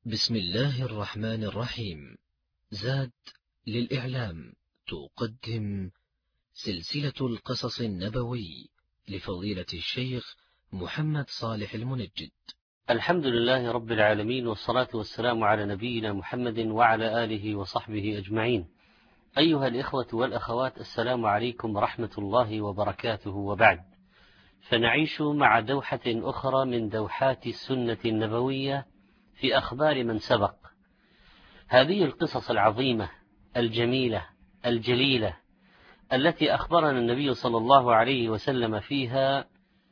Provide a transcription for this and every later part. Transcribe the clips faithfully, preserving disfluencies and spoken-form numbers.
بسم الله الرحمن الرحيم. زاد للإعلام تقدم سلسلة القصص النبوي لفضيلة الشيخ محمد صالح المنجد. الحمد لله رب العالمين، والصلاة والسلام على نبينا محمد وعلى آله وصحبه أجمعين. أيها الإخوة والأخوات، السلام عليكم ورحمة الله وبركاته. وبعد، فنعيش مع دوحة أخرى من دوحات السنة النبوية في أخبار من سبق. هذه القصص العظيمة الجميلة الجليلة التي أخبرنا النبي صلى الله عليه وسلم فيها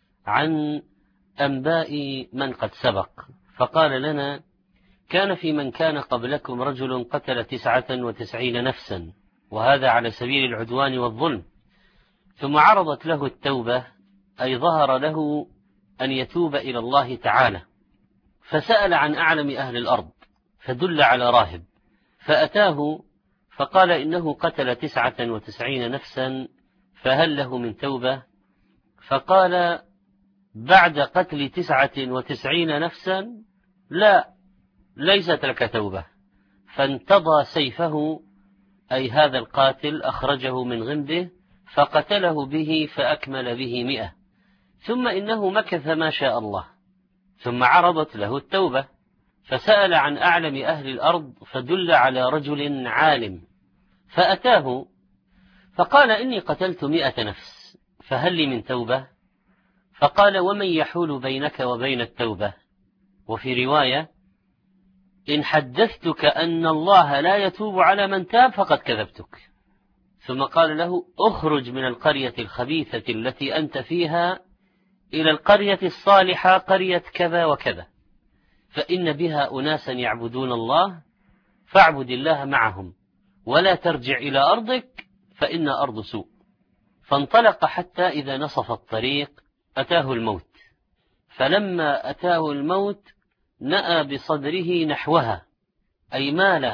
عن أنباء من قد سبق، فقال لنا: كان في من كان قبلكم رجل قتل تسعة وتسعين نفسا، وهذا على سبيل العدوان والظلم، ثم عرضت له التوبة، أي ظهر له أن يتوب إلى الله تعالى، فسأل عن أعلم أهل الأرض فدل على راهب، فأتاه فقال: إنه قتل تسعة وتسعين نفسا، فهل له من توبة؟ فقال: بعد قتل تسعة وتسعين نفسا لا، ليست لك توبة. فانتضى سيفه، أي هذا القاتل، أخرجه من غمده فقتله به فأكمل به مئة، ثم إنه مكث ما شاء الله، ثم عرضت له التوبة، فسأل عن أعلم أهل الأرض فدل على رجل عالم، فأتاه فقال: إني قتلت مئة نفس، فهل لي من توبة؟ فقال: ومن يحول بينك وبين التوبة؟ وفي رواية: إن حدثتك أن الله لا يتوب على من تاب فقد كذبتك. ثم قال له: اخرج من القرية الخبيثة التي أنت فيها إلى القرية الصالحة، قرية كذا وكذا، فإن بها أناسا يعبدون الله، فاعبد الله معهم، ولا ترجع إلى أرضك فإن أرض سوء. فانطلق حتى إذا نصف الطريق أتاه الموت، فلما أتاه الموت نأى بصدره نحوها، أي مال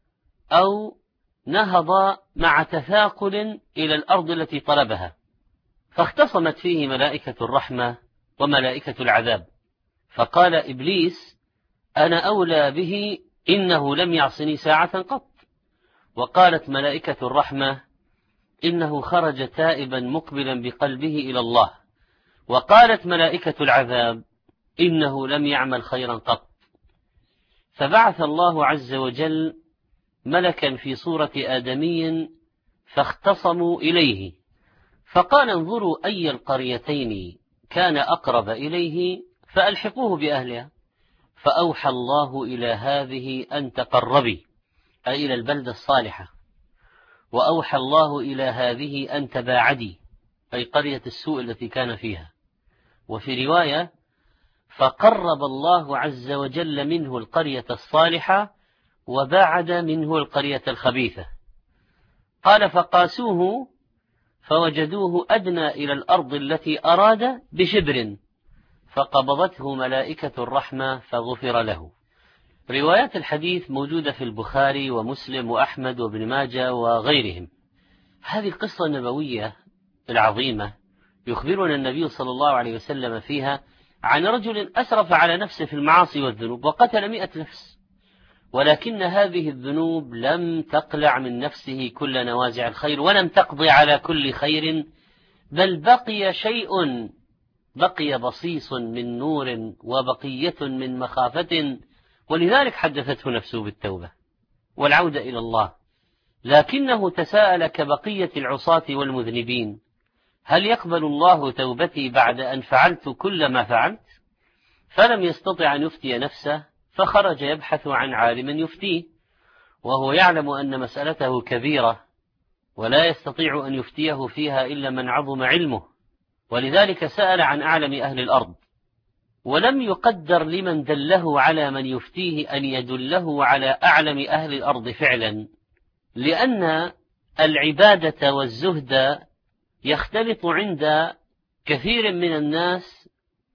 أو نهض مع تثاقل إلى الأرض التي طلبها، فاختصمت فيه ملائكة الرحمة وملائكة العذاب، فقال إبليس: أنا أولى به، إنه لم يعصني ساعة قط. وقالت ملائكة الرحمة: إنه خرج تائبا مقبلا بقلبه إلى الله. وقالت ملائكة العذاب: إنه لم يعمل خيرا قط. فبعث الله عز وجل ملكا في صورة آدمي، فاختصموا إليه، فقال: انظروا أي القريتين كان أقرب إليه فألحقوه بأهلها. فأوحى الله إلى هذه أن تقربي، أي إلى البلدة الصالحة، وأوحى الله إلى هذه أن تباعدي، أي قرية السوء التي كان فيها. وفي رواية: فقرب الله عز وجل منه القرية الصالحة وباعد منه القرية الخبيثة. قال: فقاسوه فوجدوه أدنى إلى الأرض التي أراد بشبر، فقبضته ملائكة الرحمة فغفر له. روايات الحديث موجودة في البخاري ومسلم وأحمد وابن ماجه وغيرهم. هذه القصة النبوية العظيمة يخبرنا النبي صلى الله عليه وسلم فيها عن رجل أسرف على نفسه في المعاصي والذنوب وقتل مئة نفس، ولكن هذه الذنوب لم تقلع من نفسه كل نوازع الخير، ولم تقضي على كل خير، بل بقي شيء، بقي بصيص من نور وبقية من مخافة، ولذلك حدثته نفسه بالتوبة والعودة إلى الله. لكنه تساءل كبقية العصاة والمذنبين: هل يقبل الله توبتي بعد أن فعلت كل ما فعلت؟ فلم يستطع أن يفتي نفسه، فخرج يبحث عن عالم يفتيه، وهو يعلم أن مسألته كبيرة ولا يستطيع أن يفتيه فيها إلا من عظم علمه، ولذلك سأل عن أعلم أهل الأرض، ولم يقدر لمن دله على من يفتيه أن يدله على أعلم أهل الأرض فعلا، لأن العبادة والزهد يختلط عند كثير من الناس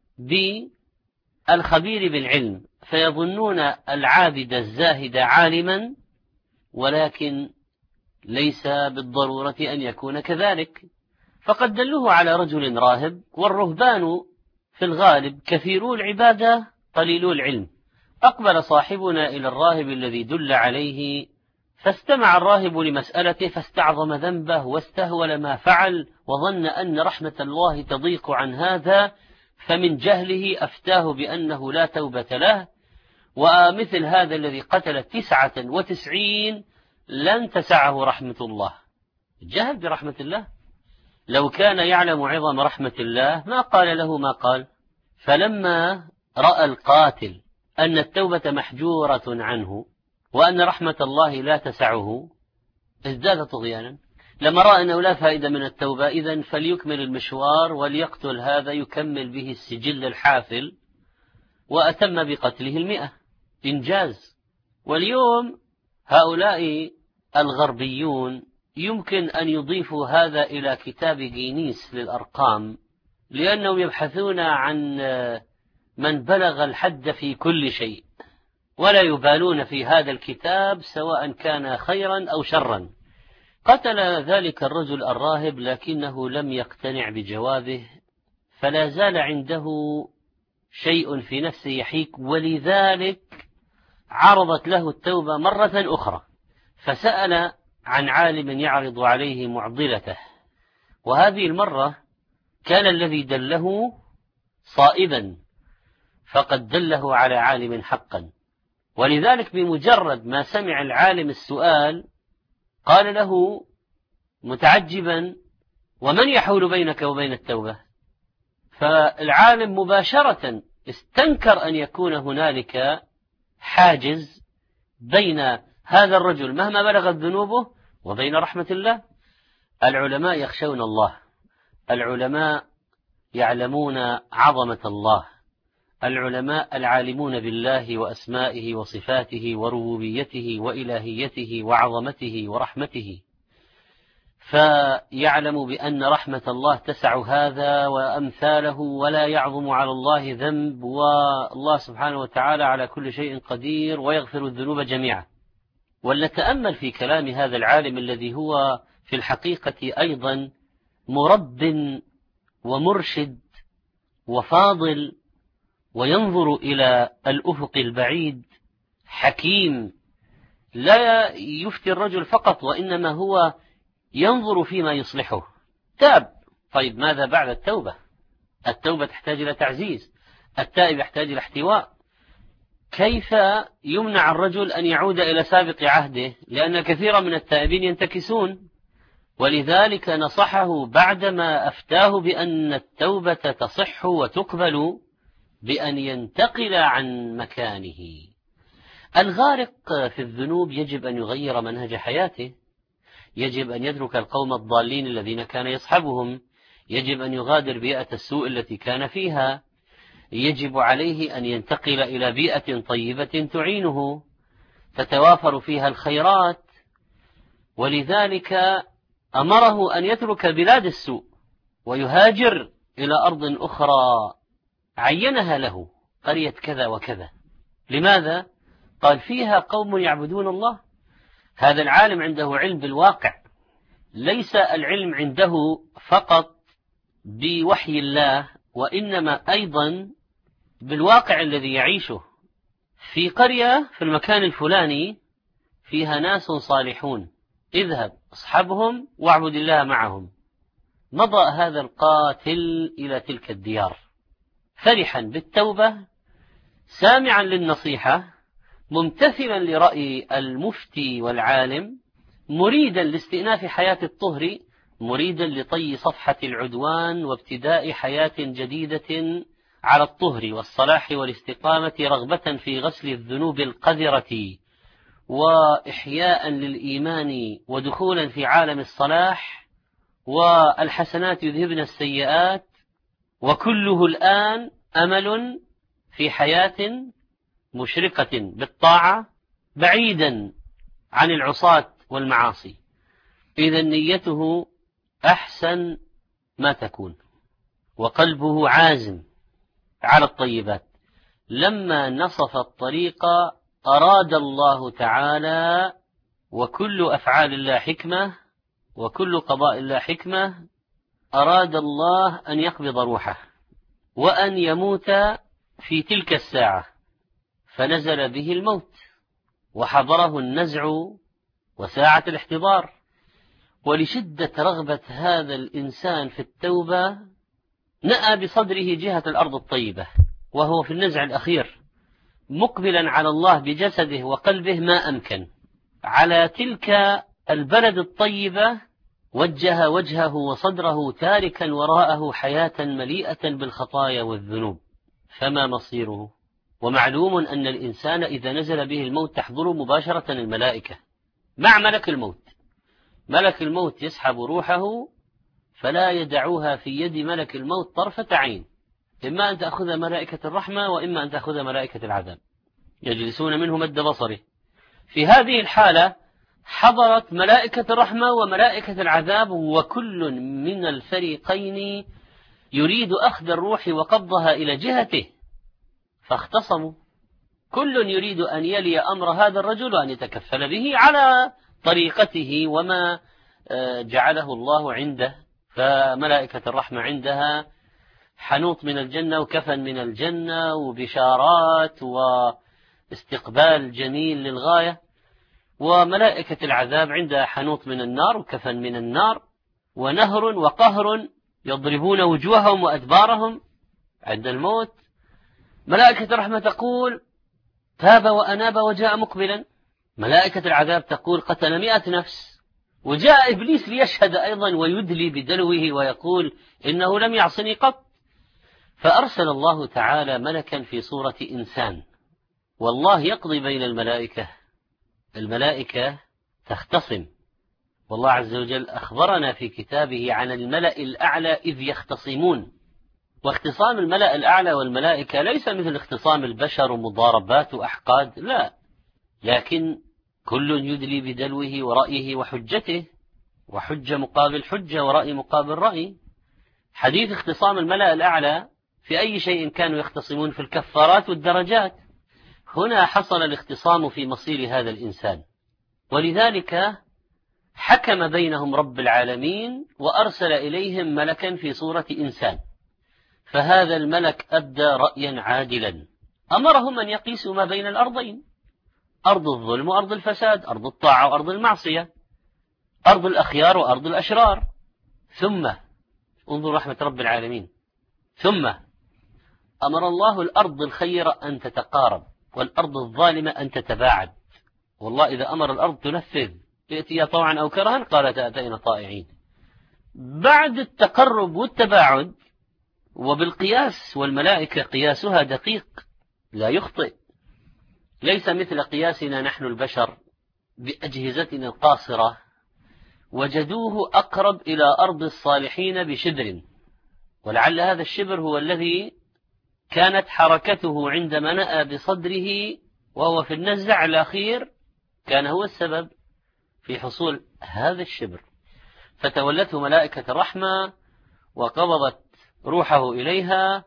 بالخبير بالعلم، فيظنون العابد الزاهد عالما، ولكن ليس بالضرورة أن يكون كذلك. فقد دلوه على رجل راهب، والرهبان في الغالب كثيرو العبادة قليلو العلم، أقبل صاحبنا إلى الراهب الذي دل عليه، فاستمع الراهب لمسألته فاستعظم ذنبه واستهول ما فعل، وظن أن رحمة الله تضيق عن هذا، فمن جهله أفتاه بأنه لا توبة له، ومثل هذا الذي قتل تسعة وتسعين لن تسعه رحمة الله. جهل برحمة الله، لو كان يعلم عظم رحمة الله ما قال له ما قال. فلما رأى القاتل أن التوبة محجورة عنه وأن رحمة الله لا تسعه ازداد طغيانا. لما رأى أنه لا فائدة من التوبة، إذن فليكمل المشوار وليقتل هذا يكمل به السجل الحافل، وأتم بقتله المئة. إنجاز. واليوم هؤلاء الغربيون يمكن أن يضيفوا هذا إلى كتاب جينيس للأرقام، لأنهم يبحثون عن من بلغ الحد في كل شيء، ولا يبالون في هذا الكتاب سواء كان خيرا أو شرا. قتل ذلك الرجل الراهب لكنه لم يقتنع بجوابه، فلا زال عنده شيء في نفسه يحيك، ولذلك عرضت له التوبة مرة أخرى، فسأل عن عالم يعرض عليه معضلته، وهذه المرة كان الذي دله صائبا، فقد دله على عالم حقا. ولذلك بمجرد ما سمع العالم السؤال قال له متعجبا: ومن يحول بينك وبين التوبة؟ فالعالم مباشرة استنكر أن يكون هنالك حاجز بين هذا الرجل مهما بلغت ذنوبه وبين رحمة الله. العلماء يخشون الله، العلماء يعلمون عظمة الله، العلماء العالمون بالله وأسمائه وصفاته وربوبيته وإلهيته وعظمته ورحمته، فيعلم بأن رحمة الله تسع هذا وأمثاله، ولا يعظم على الله ذنب، والله سبحانه وتعالى على كل شيء قدير ويغفر الذنوب جميعا. ولنتأمل في كلام هذا العالم الذي هو في الحقيقة أيضا مرب ومرشد وفاضل، وينظر إلى الأفق البعيد، حكيم، لا يفتي الرجل فقط وإنما هو ينظر فيما يصلحه. تاب، طيب ماذا بعد التوبة؟ التوبة تحتاج إلى تعزيز، التائب يحتاج إلى احتواء. كيف يمنع الرجل أن يعود إلى سابق عهده؟ لأن كثيرا من التائبين ينتكسون، ولذلك نصحه بعدما أفتاه بأن التوبة تصح وتقبل بأن ينتقل عن مكانه. الغارق في الذنوب يجب أن يغير منهج حياته، يجب أن يترك القوم الضالين الذين كان يصحبهم، يجب أن يغادر بيئة السوء التي كان فيها، يجب عليه أن ينتقل إلى بيئة طيبة تعينه تتوافر فيها الخيرات. ولذلك أمره أن يترك بلاد السوء ويهاجر إلى أرض أخرى عينها له، قرية كذا وكذا. لماذا؟ قال فيها قوم يعبدون الله. هذا العالم عنده علم بالواقع، ليس العلم عنده فقط بوحي الله، وإنما أيضا بالواقع الذي يعيشه. في قرية في المكان الفلاني فيها ناس صالحون، اذهب اصحبهم واعبد الله معهم. مضى هذا القاتل إلى تلك الديار فرحا بالتوبة، سامعا للنصيحة، ممتثلا لرأي المفتي والعالم، مريدا لاستئناف حياة الطهر، مريدا لطي صفحة العدوان وابتداء حياة جديدة على الطهر والصلاح والاستقامة، رغبة في غسل الذنوب القذرة وإحياء للإيمان ودخولا في عالم الصلاح، والحسنات يذهبن السيئات، وكله الآن أمل في حياة مشرقة بالطاعة بعيدا عن العصاة والمعاصي. إذا نيته أحسن ما تكون، وقلبه عازم على الطيبات. لما نصف الطريق أراد الله تعالى، وكل أفعال الله حكمة وكل قضاء الله حكمة، أراد الله أن يقبض روحه وأن يموت في تلك الساعة، فنزل به الموت وحضره النزع وساعة الاحتضار. ولشدة رغبة هذا الإنسان في التوبة نأى بصدره جهة الأرض الطيبة، وهو في النزع الأخير مقبلا على الله بجسده وقلبه ما أمكن. على تلك البلد الطيبة وجه وجهه وصدره تاركا وراءه حياة مليئة بالخطايا والذنوب، فما مصيره؟ ومعلوم أن الإنسان إذا نزل به الموت تحضر مباشرة الملائكة مع ملك الموت. ملك الموت يسحب روحه فلا يدعوها في يد ملك الموت طرفة عين، إما أن تأخذ ملائكة الرحمة وإما أن تأخذ ملائكة العذاب، يجلسون منه مد بصره. في هذه الحالة حضرت ملائكة الرحمة وملائكة العذاب، وكل من الفريقين يريد أخذ الروح وقبضها إلى جهته، فاختصموا، كل يريد أن يلي أمر هذا الرجل وأن يتكفل به على طريقته وما جعله الله عنده. فملائكة الرحمة عندها حنوط من الجنة وكفن من الجنة وبشارات واستقبال جميل للغاية، وملائكة العذاب عندها حنوط من النار وكفن من النار ونهر وقهر يضربون وجوههم وأدبارهم عند الموت. ملائكة الرحمة تقول تاب وأناب وجاء مقبلا، ملائكة العذاب تقول قتل مئة نفس وجاء إبليس ليشهد أيضا ويدلي بدلوه ويقول إنه لم يعصني قط. فأرسل الله تعالى ملكا في صورة إنسان، والله يقضي بين الملائكة. الملائكة تختصم، والله عز وجل أخبرنا في كتابه عن الملأ الأعلى إذ يختصمون. واختصام الملأ الأعلى والملائكة ليس مثل اختصام البشر ومضاربات وأحقاد، لا، لكن كل يدلي بدلوه ورأيه وحجته، وحجة مقابل حجة ورأي مقابل رأي. حديث اختصام الملأ الأعلى في أي شيء كانوا يختصمون؟ في الكفارات والدرجات. هنا حصل الاختصام في مصير هذا الإنسان، ولذلك حكم بينهم رب العالمين وأرسل إليهم ملكا في صورة إنسان. فهذا الملك أبدى رأيا عادلا، أمرهم أن يقيسوا ما بين الأرضين، أرض الظلم وأرض الفساد، أرض الطاعة وأرض المعصية، أرض الأخيار وأرض الأشرار. ثم انظر رحمة رب العالمين، ثم أمر الله الأرض الخيرة أن تتقارب والأرض الظالمة أن تتباعد. والله إذا أمر الأرض تنفذ، ائتيا طوعا أو كرها قالت أتينا طائعين. بعد التقرب والتباعد وبالقياس، والملائكة قياسها دقيق لا يخطئ، ليس مثل قياسنا نحن البشر بأجهزتنا القاصرة، وجدوه أقرب إلى أرض الصالحين بشبر، ولعل هذا الشبر هو الذي كانت حركته عندما نأى بصدره وهو في النزع الأخير، كان هو السبب في حصول هذا الشبر. فتولته ملائكة الرحمة وقبضت روحه إليها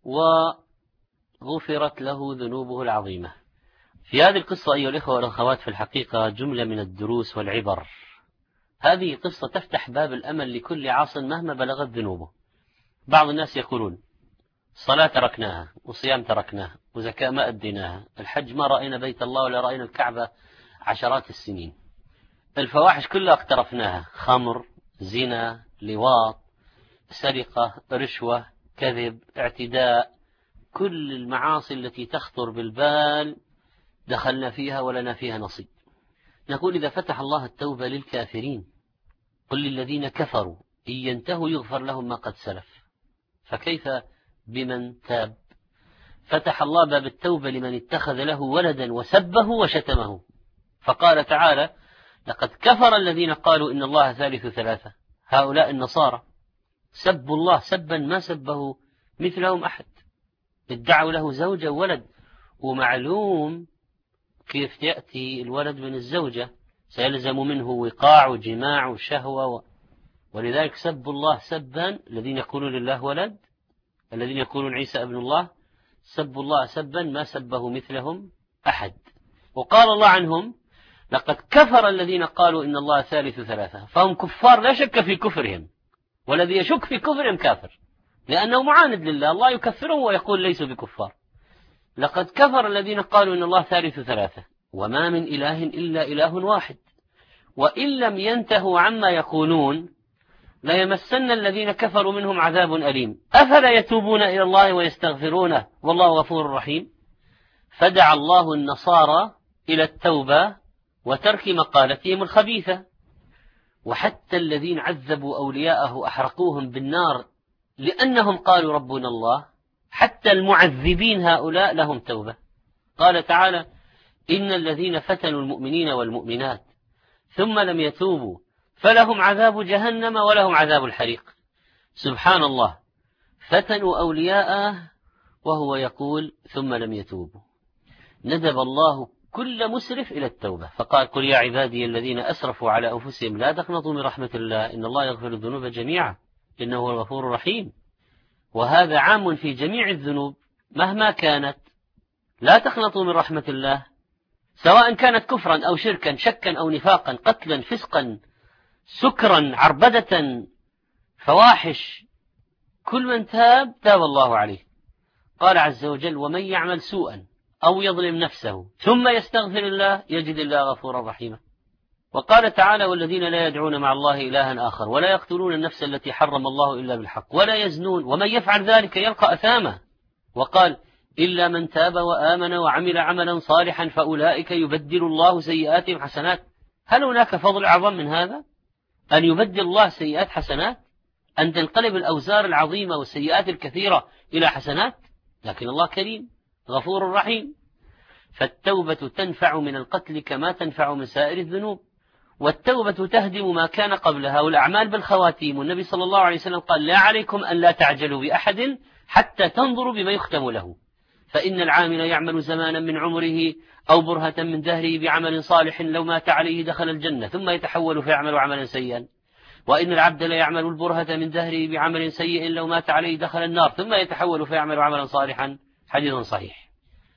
وغفرت له ذنوبه العظيمة. في هذه القصة أيها الإخوة والأخوات في الحقيقة جملة من الدروس والعبر. هذه قصة تفتح باب الأمل لكل عاص مهما بلغت ذنوبه. بعض الناس يقولون صلاة تركناها، وصيام تركناها، وزكاة ما أديناها، الحج ما رأينا بيت الله ولا رأينا الكعبة عشرات السنين، الفواحش كلها اقترفناها، خمر، زنا، لواط، سرقة، رشوة، كذب، اعتداء، كل المعاصي التي تخطر بالبال دخلنا فيها ولنا فيها نصيب. نقول إذا فتح الله التوبة للكافرين قل للذين كفروا إن ينتهوا يغفر لهم ما قد سلف، فكيف بمن تاب؟ فتح الله باب التوبة لمن اتخذ له ولدا وسبه وشتمه، فقال تعالى لقد كفر الذين قالوا إن الله ثالث ثلاثة، هؤلاء النصارى سبوا الله سبا ما سبه مثلهم أحد، ادعوا له زوجة وولد، ومعلوم كيف يأتي الولد من الزوجة، سيلزم منه وقاع وجماع وشهوة و... ولذلك سبوا الله سبا، الذين يقولون لله ولد، الذين يقولون عيسى ابن الله، سبوا الله سبا ما سبه مثلهم أحد. وقال الله عنهم لقد كفر الذين قالوا إن الله ثالث ثلاثة، فهم كفار لا شك في كفرهم، والذي يشك في كفرهم كافر، لأنه معاند لله، الله يكفرهم ويقول ليسوا بكفار. لقد كفر الذين قالوا إن الله ثالث ثلاثة وما من إله إلا إله واحد وإن لم ينتهوا عما يقولون ليمسن الذين كفروا منهم عذاب أليم أفلا يتوبون إلى الله ويستغفرونه والله غفور رحيم. فدعا الله النصارى إلى التوبة وترك مقالتهم الخبيثة، وحتى الذين عذبوا أولياءه أحرقوهم بالنار لأنهم قالوا ربنا الله، حتى المعذبين هؤلاء لهم توبة. قال تعالى: إن الذين فتنوا المؤمنين والمؤمنات ثم لم يتوبوا فلهم عذاب جهنم ولهم عذاب الحريق. سبحان الله، فتنوا أولياءه وهو يقول ثم لم يتوبوا. ندب الله كل مسرف إلى التوبة، فقال: قل يا عبادي الذين أسرفوا على أنفسهم لا تقنطوا من رحمة الله إن الله يغفر الذنوب جميعا إنه هو الغفور الرحيم. وهذا عام في جميع الذنوب مهما كانت، لا تقنطوا من رحمة الله، سواء كانت كفرا أو شركا شكا أو نفاقا قتلا فسقا سكرا عربدة فواحش، كل من تاب تاب الله عليه. قال عز وجل: ومن يعمل سوءا أو يظلم نفسه ثم يستغفر الله يجد الله غفورا رحيما. وقال تعالى: والذين لا يدعون مع الله إلها آخر ولا يقتلون النفس التي حرم الله إلا بالحق ولا يزنون ومن يفعل ذلك يلقى أثاما. وقال: إلا من تاب وآمن وعمل عملا صالحا فأولئك يبدل الله سيئاتهم حسنات. هل هناك فضل أعظم من هذا؟ أن يبدل الله سيئات حسنات، أن تنقلب الأوزار العظيمة والسيئات الكثيرة إلى حسنات. لكن الله كريم غفور رحيم. فالتوبة تنفع من القتل كما تنفع من سائر الذنوب، والتوبة تهدم ما كان قبلها، والأعمال بالخواتيم. والنبي صلى الله عليه وسلم قال: لا عليكم أن لا تعجلوا بأحد حتى تنظروا بما يختم له، فإن العامل يعمل زمانا من عمره أو برهة من دهره بعمل صالح لو مات عليه دخل الجنة ثم يتحول فيعمل عملا سيئا، وإن العبد لا يعمل البرهة من دهره بعمل سيء لو مات عليه دخل النار ثم يتحول فيعمل عملا صالحا. حديث صحيح.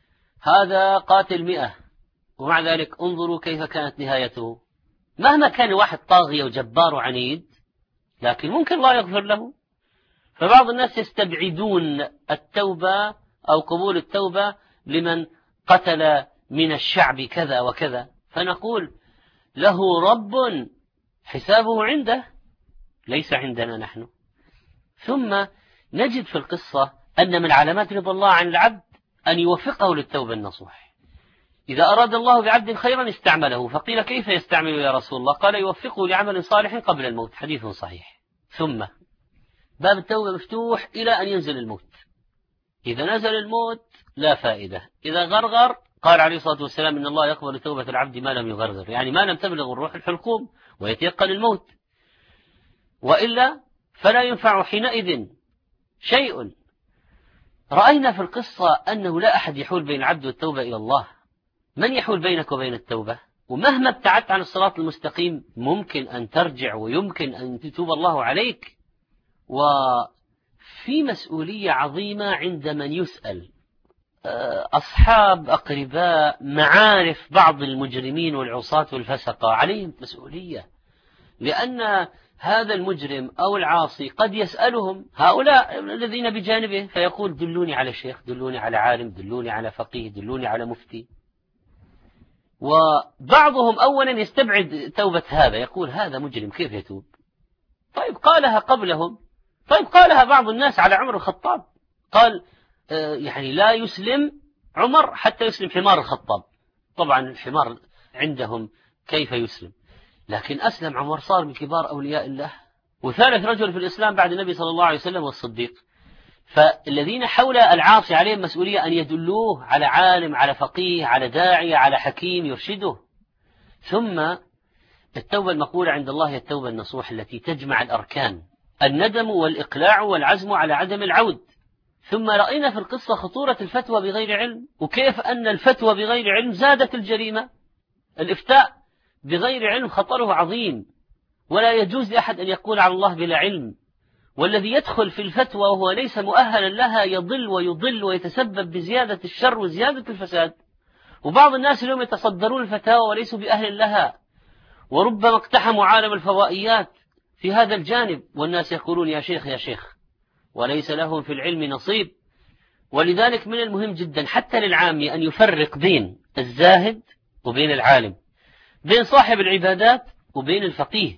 هذا قاتل مئة، ومع ذلك انظروا كيف كانت نهايته. مهما كان واحد طاغية وجبار وعنيد، لكن ممكن الله يغفر له. فبعض الناس يستبعدون التوبة أو قبول التوبة لمن قتل من الشعب كذا وكذا، فنقول له رب حسابه عنده ليس عندنا نحن. ثم نجد في القصة أن من علامات رضا الله عن العبد أن يوفقه للتوبة النصوح. إذا أراد الله بعبد خيرا استعمله، فقيل: كيف يستعمله يا رسول الله؟ قال: يوفقه لعمل صالح قبل الموت. حديث صحيح. ثم باب التوبة مفتوح إلى أن ينزل الموت. إذا نزل الموت لا فائدة. إذا غرغر قال عليه الصلاة والسلام: إن الله يقبل توبة العبد ما لم يغرغر، يعني ما لم تبلغ الروح الحلقوم ويتيقن الموت، وإلا فلا ينفع حينئذ شيء. رأينا في القصة أنه لا أحد يحول بين العبد والتوبة إلى الله. من يحول بينك وبين التوبة؟ ومهما ابتعدت عن الصراط المستقيم ممكن أن ترجع ويمكن أن تتوب الله عليك. وفي مسؤولية عظيمة عند من يسأل، أصحاب أقرباء معارف بعض المجرمين والعصاة والفسقة عليهم مسؤولية، لأن هذا المجرم أو العاصي قد يسألهم هؤلاء الذين بجانبه فيقول: دلوني على شيخ، دلوني على عالم، دلوني على فقيه، دلوني على مفتي. وبعضهم أولا يستبعد توبة هذا، يقول: هذا مجرم كيف يتوب؟ طيب قالها قبلهم. طيب قالها بعض الناس على عمر الخطاب، قال آه يعني لا يسلم عمر حتى يسلم حمار الخطاب. طبعا الحمار عندهم كيف يسلم، لكن أسلم عمر، صار من كبار أولياء الله، وثالث رجل في الإسلام بعد النبي صلى الله عليه وسلم والصديق. فالذين حول العاصي عليهم مسؤولية أن يدلوه على عالم، على فقيه، على داعية، على حكيم يرشده. ثم التوبة المقبولة عند الله هي التوبة النصوح التي تجمع الأركان: الندم والإقلاع والعزم على عدم العود. ثم رأينا في القصة خطورة الفتوى بغير علم، وكيف أن الفتوى بغير علم زادت الجريمة. الإفتاء بغير علم خطره عظيم، ولا يجوز لأحد أن يقول على الله بلا علم. والذي يدخل في الفتوى وهو ليس مؤهلا لها يضل ويضل ويتسبب بزيادة الشر وزيادة الفساد. وبعض الناس اليوم يتصدرون الفتاوى وليسوا بأهل لها، وربما اقتحموا عالم الفضائيات في هذا الجانب، والناس يقولون: يا شيخ يا شيخ، وليس لهم في العلم نصيب. ولذلك من المهم جدا حتى للعامي أن يفرق بين الزاهد وبين العالم، بين صاحب العبادات وبين الفقيه.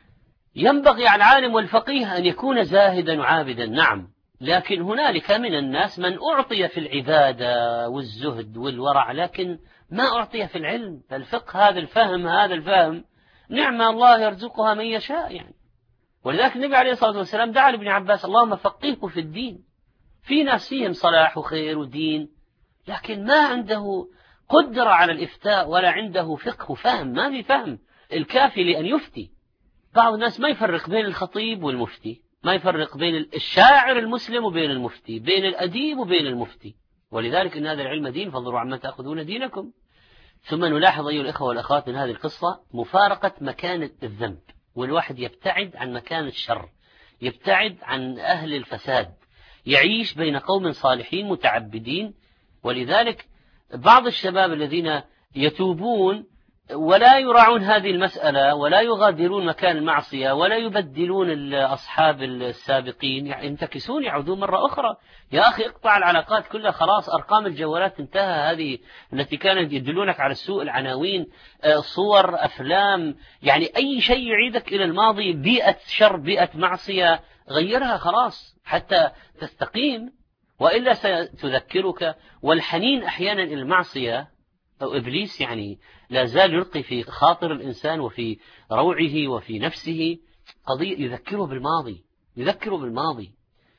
ينبغي على العالم والفقيه أن يكون زاهدا وعابدا، نعم، لكن هنالك من الناس من أعطي في العبادة والزهد والورع لكن ما أعطي في العلم. فالفقه هذا الفهم هذا الفهم نعمة الله يرزقها من يشاء يعني. ولذلك النبي عليه الصلاة والسلام دعا لابن عباس اللهم فقهه في الدين. في ناس فيهم صلاح وخير ودين لكن ما عنده قدرة على الإفتاء ولا عنده فقه وفهم، ما في فهم الكافي لأن يفتي. بعض الناس ما يفرق بين الخطيب والمفتي، ما يفرق بين الشاعر المسلم وبين المفتي، بين الأديب وبين المفتي. ولذلك إن هذا العلم دين فانظروا عما تأخذون دينكم. ثم نلاحظ أيها الإخوة والأخوات من هذه القصة مفارقة مكان الذنب، والواحد يبتعد عن مكان الشر، يبتعد عن أهل الفساد، يعيش بين قوم صالحين متعبدين. ولذلك بعض الشباب الذين يتوبون ولا يراعون هذه المسألة ولا يغادرون مكان المعصية ولا يبدلون أصحاب السابقين ينتكسون يعودون مرة أخرى. يا أخي اقطع العلاقات كلها، خلاص أرقام الجوالات انتهى، هذه التي كانت يدلونك على السوء، العناوين، صور، أفلام، يعني أي شيء يعيدك إلى الماضي، بيئة شر بيئة معصية غيرها خلاص حتى تستقيم، وإلا ستذكرك. والحنين أحيانا إلى المعصية أو إبليس يعني لا زال يلقي في خاطر الإنسان وفي روعه وفي نفسه قضية يذكره بالماضي، يذكره بالماضي.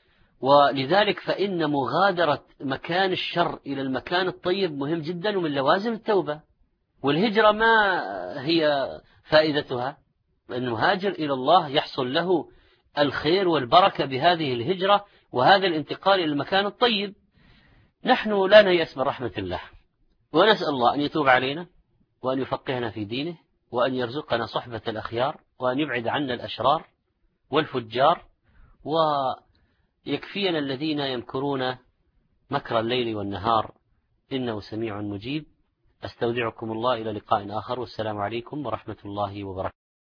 ولذلك فإن مغادرة مكان الشر إلى المكان الطيب مهم جدا ومن لوازم التوبة. والهجرة ما هي فائدتها؟ أن نهاجر إلى الله يحصل له الخير والبركة بهذه الهجرة وهذا الانتقال إلى المكان الطيب. نحن لا نيأس من رحمة الله، ونسأل الله أن يتوب علينا وأن يفقهنا في دينه وأن يرزقنا صحبة الأخيار وأن يبعد عنا الأشرار والفجار، ويكفينا الذين يمكرون مكر الليل والنهار إنه سميع مجيب. أستودعكم الله إلى لقاء آخر، والسلام عليكم ورحمة الله وبركاته.